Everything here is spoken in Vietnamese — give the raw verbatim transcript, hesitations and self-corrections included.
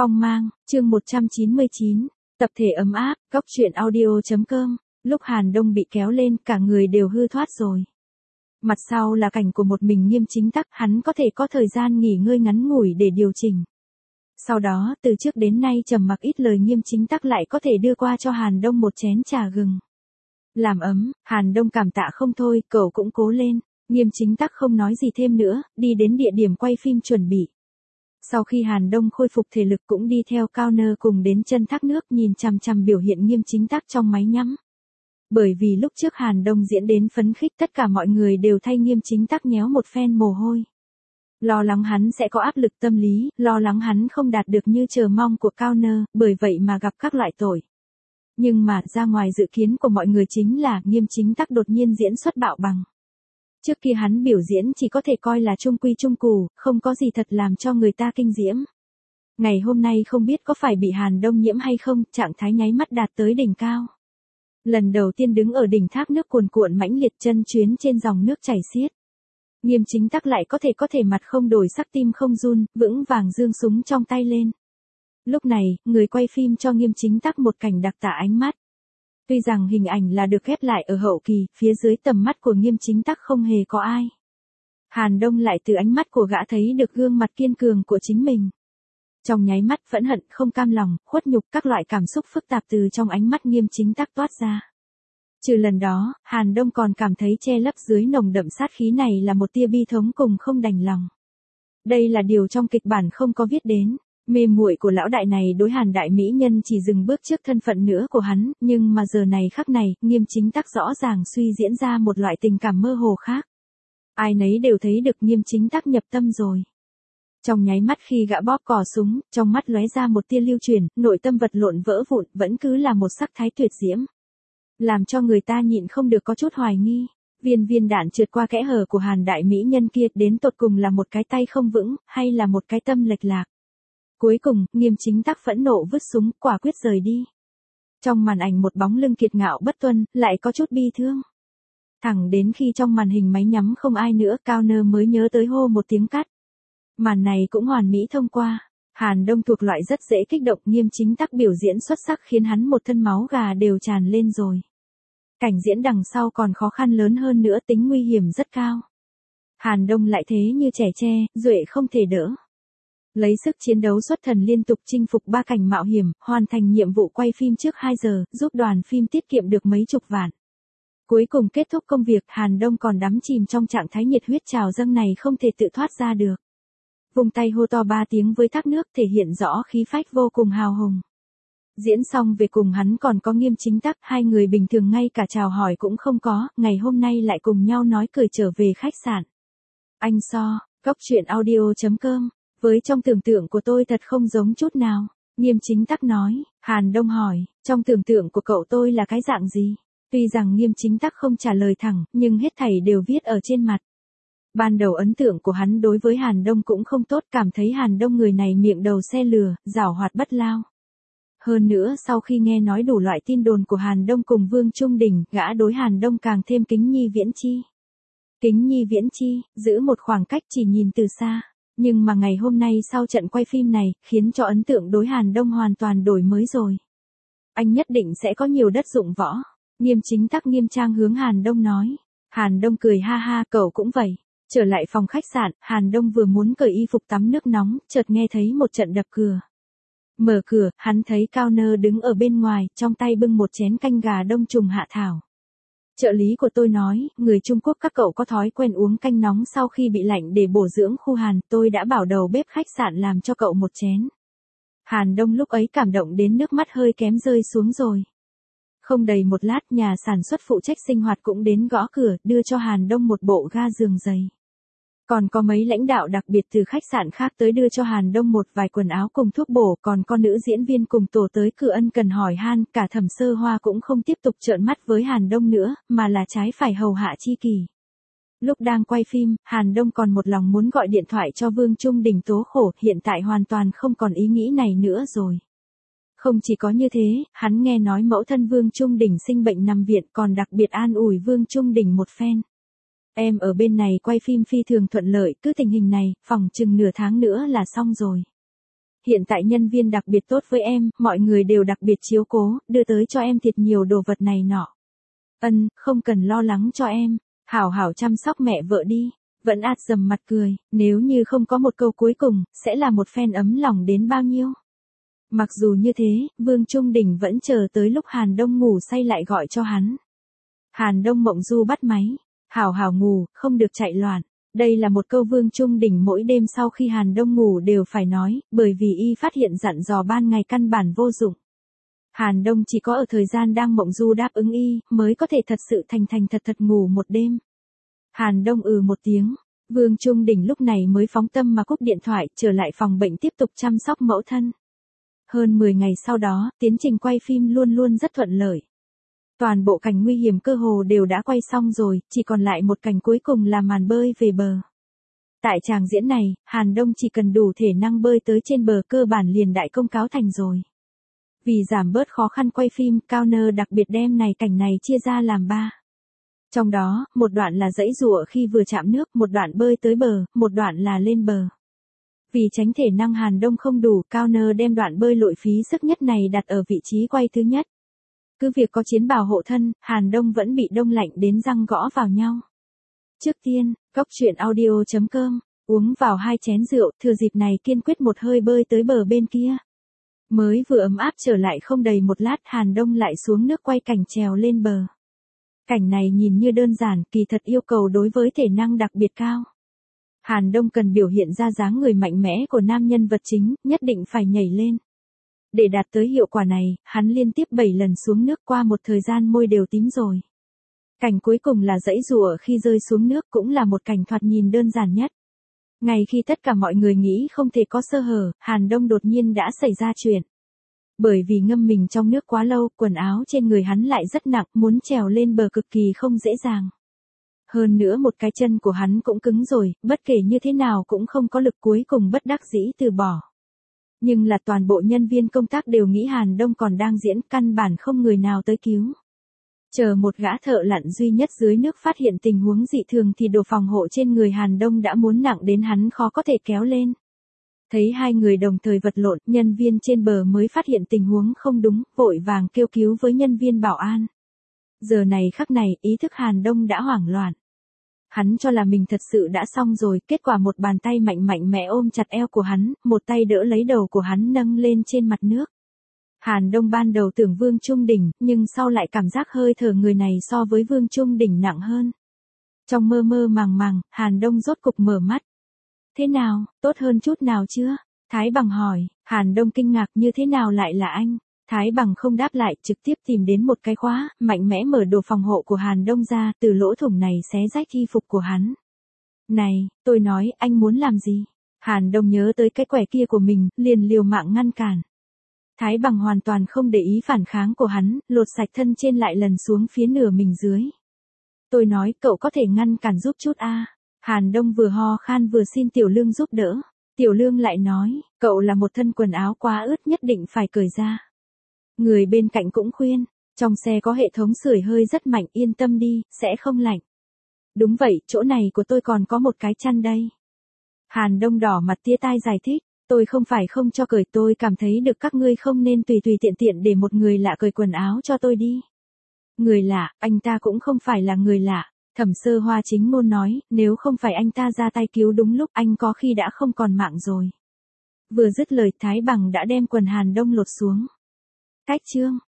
Phong mang, chương một trăm chín mươi chín, tập thể ấm áp, góc truyện audio.com, lúc Hàn Đông bị kéo lên cả người đều hư thoát rồi. Mặt sau là cảnh của một mình Nghiêm Chính Tắc, hắn có thể có thời gian nghỉ ngơi ngắn ngủi để điều chỉnh. Sau đó, từ trước đến nay trầm mặc ít lời Nghiêm Chính Tắc lại có thể đưa qua cho Hàn Đông một chén trà gừng. Làm ấm, Hàn Đông cảm tạ không thôi, cậu cũng cố lên. Nghiêm Chính Tắc không nói gì thêm nữa, đi đến địa điểm quay phim chuẩn bị. Sau khi Hàn Đông khôi phục thể lực cũng đi theo Cao Nơ cùng đến chân thác nước nhìn chằm chằm biểu hiện Nghiêm Chính Tắc trong máy nhắm. Bởi vì lúc trước Hàn Đông diễn đến phấn khích tất cả mọi người đều thay Nghiêm Chính Tắc nhéo một phen mồ hôi. Lo lắng hắn sẽ có áp lực tâm lý, lo lắng hắn không đạt được như chờ mong của Cao Nơ, bởi vậy mà gặp các loại tội. Nhưng mà ra ngoài dự kiến của mọi người chính là Nghiêm Chính Tắc đột nhiên diễn xuất bạo bằng. Trước kia hắn biểu diễn chỉ có thể coi là trung quy trung cù, không có gì thật làm cho người ta kinh diễm. Ngày hôm nay không biết có phải bị Hàn Đông nhiễm hay không, trạng thái nháy mắt đạt tới đỉnh cao. Lần đầu tiên đứng ở đỉnh thác nước cuồn cuộn mãnh liệt chân chuyến trên dòng nước chảy xiết. Nghiêm Chính Tắc lại có thể có thể mặt không đổi sắc tim không run, vững vàng giương súng trong tay lên. Lúc này, người quay phim cho Nghiêm Chính Tắc một cảnh đặc tả ánh mắt. Tuy rằng hình ảnh là được ghép lại ở hậu kỳ, phía dưới tầm mắt của Nghiêm Chính Tắc không hề có ai. Hàn Đông lại từ ánh mắt của gã thấy được gương mặt kiên cường của chính mình. Trong nháy mắt phẫn hận, không cam lòng, khuất nhục các loại cảm xúc phức tạp từ trong ánh mắt Nghiêm Chính Tắc toát ra. Trừ lần đó, Hàn Đông còn cảm thấy che lấp dưới nồng đậm sát khí này là một tia bi thống cùng không đành lòng. Đây là điều trong kịch bản không có viết đến. Mê muội của lão đại này đối Hàn đại mỹ nhân chỉ dừng bước trước thân phận nữa của hắn, nhưng mà giờ này khắc này, Nghiêm Chính Tắc rõ ràng suy diễn ra một loại tình cảm mơ hồ khác. Ai nấy đều thấy được Nghiêm Chính Tắc nhập tâm rồi. Trong nháy mắt khi gã bóp cò súng, trong mắt lóe ra một tia lưu truyền, nội tâm vật lộn vỡ vụn, vẫn cứ là một sắc thái tuyệt diễm. Làm cho người ta nhịn không được có chút hoài nghi. Viên viên đạn trượt qua kẽ hở của Hàn đại mỹ nhân kia đến tột cùng là một cái tay không vững, hay là một cái tâm lệch lạc. Cuối cùng, Nghiêm Chính Tắc phẫn nộ vứt súng, quả quyết rời đi. Trong màn ảnh một bóng lưng kiệt ngạo bất tuân, lại có chút bi thương. Thẳng đến khi trong màn hình máy nhắm không ai nữa, Cao Nơ mới nhớ tới hô một tiếng cắt. Màn này cũng hoàn mỹ thông qua. Hàn Đông thuộc loại rất dễ kích động, Nghiêm Chính Tắc biểu diễn xuất sắc khiến hắn một thân máu gà đều tràn lên rồi. Cảnh diễn đằng sau còn khó khăn lớn hơn nữa, tính nguy hiểm rất cao. Hàn Đông lại thế như trẻ tre, duệ không thể đỡ. Lấy sức chiến đấu xuất thần liên tục chinh phục ba cảnh mạo hiểm, hoàn thành nhiệm vụ quay phim trước hai giờ, giúp đoàn phim tiết kiệm được mấy chục vạn. Cuối cùng kết thúc công việc, Hàn Đông còn đắm chìm trong trạng thái nhiệt huyết trào dâng này không thể tự thoát ra được. Vùng tay hô to ba tiếng với thác nước thể hiện rõ khí phách vô cùng hào hùng. Diễn xong về cùng hắn còn có Nghiêm Chính Tắc, hai người bình thường ngay cả chào hỏi cũng không có, ngày hôm nay lại cùng nhau nói cười trở về khách sạn. Anh So, góc truyện audio.com. Với trong tưởng tượng của tôi thật không giống chút nào, Nghiêm Chính Tắc nói. Hàn Đông hỏi, trong tưởng tượng của cậu tôi là cái dạng gì? Tuy rằng Nghiêm Chính Tắc không trả lời thẳng, nhưng hết thảy đều viết ở trên mặt. Ban đầu ấn tượng của hắn đối với Hàn Đông cũng không tốt, cảm thấy Hàn Đông người này miệng đầu xe lừa, giảo hoạt bất lao. Hơn nữa sau khi nghe nói đủ loại tin đồn của Hàn Đông cùng Vương Trung Đình, gã đối Hàn Đông càng thêm kính nhi viễn chi. Kính nhi viễn chi, giữ một khoảng cách chỉ nhìn từ xa. Nhưng mà ngày hôm nay sau trận quay phim này, khiến cho ấn tượng đối Hàn Đông hoàn toàn đổi mới rồi. Anh nhất định sẽ có nhiều đất dụng võ. Nghiêm Chính Tắc nghiêm trang hướng Hàn Đông nói. Hàn Đông cười ha ha, cậu cũng vậy. Trở lại phòng khách sạn, Hàn Đông vừa muốn cởi y phục tắm nước nóng, chợt nghe thấy một trận đập cửa. Mở cửa, hắn thấy Cao Nơ đứng ở bên ngoài, trong tay bưng một chén canh gà đông trùng hạ thảo. Trợ lý của tôi nói, người Trung Quốc các cậu có thói quen uống canh nóng sau khi bị lạnh để bổ dưỡng khu hàn, tôi đã bảo đầu bếp khách sạn làm cho cậu một chén. Hàn Đông lúc ấy cảm động đến nước mắt hơi kém rơi xuống rồi. Không đầy một lát, nhà sản xuất phụ trách sinh hoạt cũng đến gõ cửa, đưa cho Hàn Đông một bộ ga giường dày. Còn có mấy lãnh đạo đặc biệt từ khách sạn khác tới đưa cho Hàn Đông một vài quần áo cùng thuốc bổ, còn có nữ diễn viên cùng tổ tới cửa ân cần hỏi han, cả Thẩm Sơ Hoa cũng không tiếp tục trợn mắt với Hàn Đông nữa, mà là trái phải hầu hạ chi kỷ. Lúc đang quay phim, Hàn Đông còn một lòng muốn gọi điện thoại cho Vương Trung Đình tố khổ, hiện tại hoàn toàn không còn ý nghĩ này nữa rồi. Không chỉ có như thế, hắn nghe nói mẫu thân Vương Trung Đình sinh bệnh nằm viện, còn đặc biệt an ủi Vương Trung Đình một phen. Em ở bên này quay phim phi thường thuận lợi, cứ tình hình này, phòng chừng nửa tháng nữa là xong rồi. hiện tại nhân viên đặc biệt tốt với em, mọi người đều đặc biệt chiếu cố, đưa tới cho em thiệt nhiều đồ vật này nọ. Ân, không cần lo lắng cho em, hảo hảo chăm sóc mẹ vợ đi. Vẫn ạt dầm mặt cười, nếu như không có một câu cuối cùng, sẽ là một phen ấm lòng đến bao nhiêu. Mặc dù như thế, Vương Trung Đình vẫn chờ tới lúc Hàn Đông ngủ say lại gọi cho hắn. Hàn Đông mộng du bắt máy, hảo hảo ngủ, không được chạy loạn. Đây là một câu Vương Trung Đình mỗi đêm sau khi Hàn Đông ngủ đều phải nói, bởi vì y phát hiện dặn dò ban ngày căn bản vô dụng. Hàn Đông chỉ có ở thời gian đang mộng du đáp ứng y, mới có thể thật sự thành thành thật thật ngủ một đêm. Hàn Đông ừ một tiếng, Vương Trung Đình lúc này mới phóng tâm mà cúp điện thoại, trở lại phòng bệnh tiếp tục chăm sóc mẫu thân. Hơn mười ngày sau đó, tiến trình quay phim luôn luôn rất thuận lợi. Toàn bộ cảnh nguy hiểm cơ hồ đều đã quay xong rồi, chỉ còn lại một cảnh cuối cùng là màn bơi về bờ. Tại tràng diễn này, Hàn Đông chỉ cần đủ thể năng bơi tới trên bờ cơ bản liền đại công cáo thành rồi. Vì giảm bớt khó khăn quay phim, Cao Nơ đặc biệt đem này cảnh này chia ra làm ba. Trong đó, một đoạn là giãy giụa khi vừa chạm nước, một đoạn bơi tới bờ, một đoạn là lên bờ. Vì tránh thể năng Hàn Đông không đủ, Cao Nơ đem đoạn bơi lội phí sức nhất này đặt ở vị trí quay thứ nhất. Cứ việc có chiến bào hộ thân, Hàn Đông vẫn bị đông lạnh đến răng gõ vào nhau. Trước tiên, Cóc Truyện Audio chấm com, uống vào hai chén rượu, thừa dịp này kiên quyết một hơi bơi tới bờ bên kia. Mới vừa ấm áp trở lại không đầy một lát, Hàn Đông lại xuống nước quay cảnh trèo lên bờ. Cảnh này nhìn như đơn giản, kỳ thật yêu cầu đối với thể năng đặc biệt cao. Hàn Đông cần biểu hiện ra dáng người mạnh mẽ của nam nhân vật chính, nhất định phải nhảy lên. Để đạt tới hiệu quả này, hắn liên tiếp bảy lần xuống nước, qua một thời gian môi đều tím rồi. Cảnh cuối cùng là giãy giụa khi rơi xuống nước, cũng là một cảnh thoạt nhìn đơn giản nhất. Ngay khi tất cả mọi người nghĩ không thể có sơ hở, Hàn Đông đột nhiên đã xảy ra chuyện. Bởi vì ngâm mình trong nước quá lâu, quần áo trên người hắn lại rất nặng, muốn trèo lên bờ cực kỳ không dễ dàng. Hơn nữa một cái chân của hắn cũng cứng rồi, bất kể như thế nào cũng không có lực, cuối cùng bất đắc dĩ từ bỏ. Nhưng là toàn bộ nhân viên công tác đều nghĩ Hàn Đông còn đang diễn, căn bản không người nào tới cứu. Chờ một gã thợ lặn duy nhất dưới nước phát hiện tình huống dị thường thì đồ phòng hộ trên người Hàn Đông đã muốn nặng đến hắn khó có thể kéo lên. Thấy hai người đồng thời vật lộn, nhân viên trên bờ mới phát hiện tình huống không đúng, vội vàng kêu cứu với nhân viên bảo an. Giờ này khắc này, ý thức Hàn Đông đã hoảng loạn. Hắn cho là mình thật sự đã xong rồi, kết quả một bàn tay mạnh mạnh mẽ ôm chặt eo của hắn, một tay đỡ lấy đầu của hắn nâng lên trên mặt nước. Hàn Đông ban đầu tưởng Vương Trung Đình, nhưng sau lại cảm giác hơi thở người này so với Vương Trung Đình nặng hơn. Trong mơ mơ màng màng, Hàn Đông rốt cục mở mắt. Thế nào, tốt hơn chút nào chưa? Thái Bằng hỏi. Hàn Đông kinh ngạc, như thế nào lại là anh? Thái Bằng không đáp lại, trực tiếp tìm đến một cái khóa, mạnh mẽ mở đồ phòng hộ của Hàn Đông ra, từ lỗ thủng này xé rách y phục của hắn. Này, tôi nói, anh muốn làm gì? Hàn Đông nhớ tới cái quẻ kia của mình, liền liều mạng ngăn cản. Thái Bằng hoàn toàn không để ý phản kháng của hắn, lột sạch thân trên lại lần xuống phía nửa mình dưới. Tôi nói, cậu có thể ngăn cản giúp chút a. À? Hàn Đông vừa ho khan vừa xin Tiểu Lương giúp đỡ. Tiểu Lương lại nói, cậu là một thân quần áo quá ướt nhất định phải cởi ra. Người bên cạnh cũng khuyên, trong xe có hệ thống sưởi hơi rất mạnh, yên tâm đi, sẽ không lạnh. Đúng vậy, chỗ này của tôi còn có một cái chăn đây. Hàn Đông đỏ mặt tia tai giải thích, tôi không phải không cho cởi, tôi cảm thấy được các ngươi không nên tùy tùy tiện tiện để một người lạ cởi quần áo cho tôi đi. Người lạ, anh ta cũng không phải là người lạ. Thẩm Sơ Hoa chính ngôn nói, nếu không phải anh ta ra tay cứu đúng lúc, anh có khi đã không còn mạng rồi. Vừa dứt lời, Thái Bằng đã đem quần Hàn Đông lột xuống. Cách chương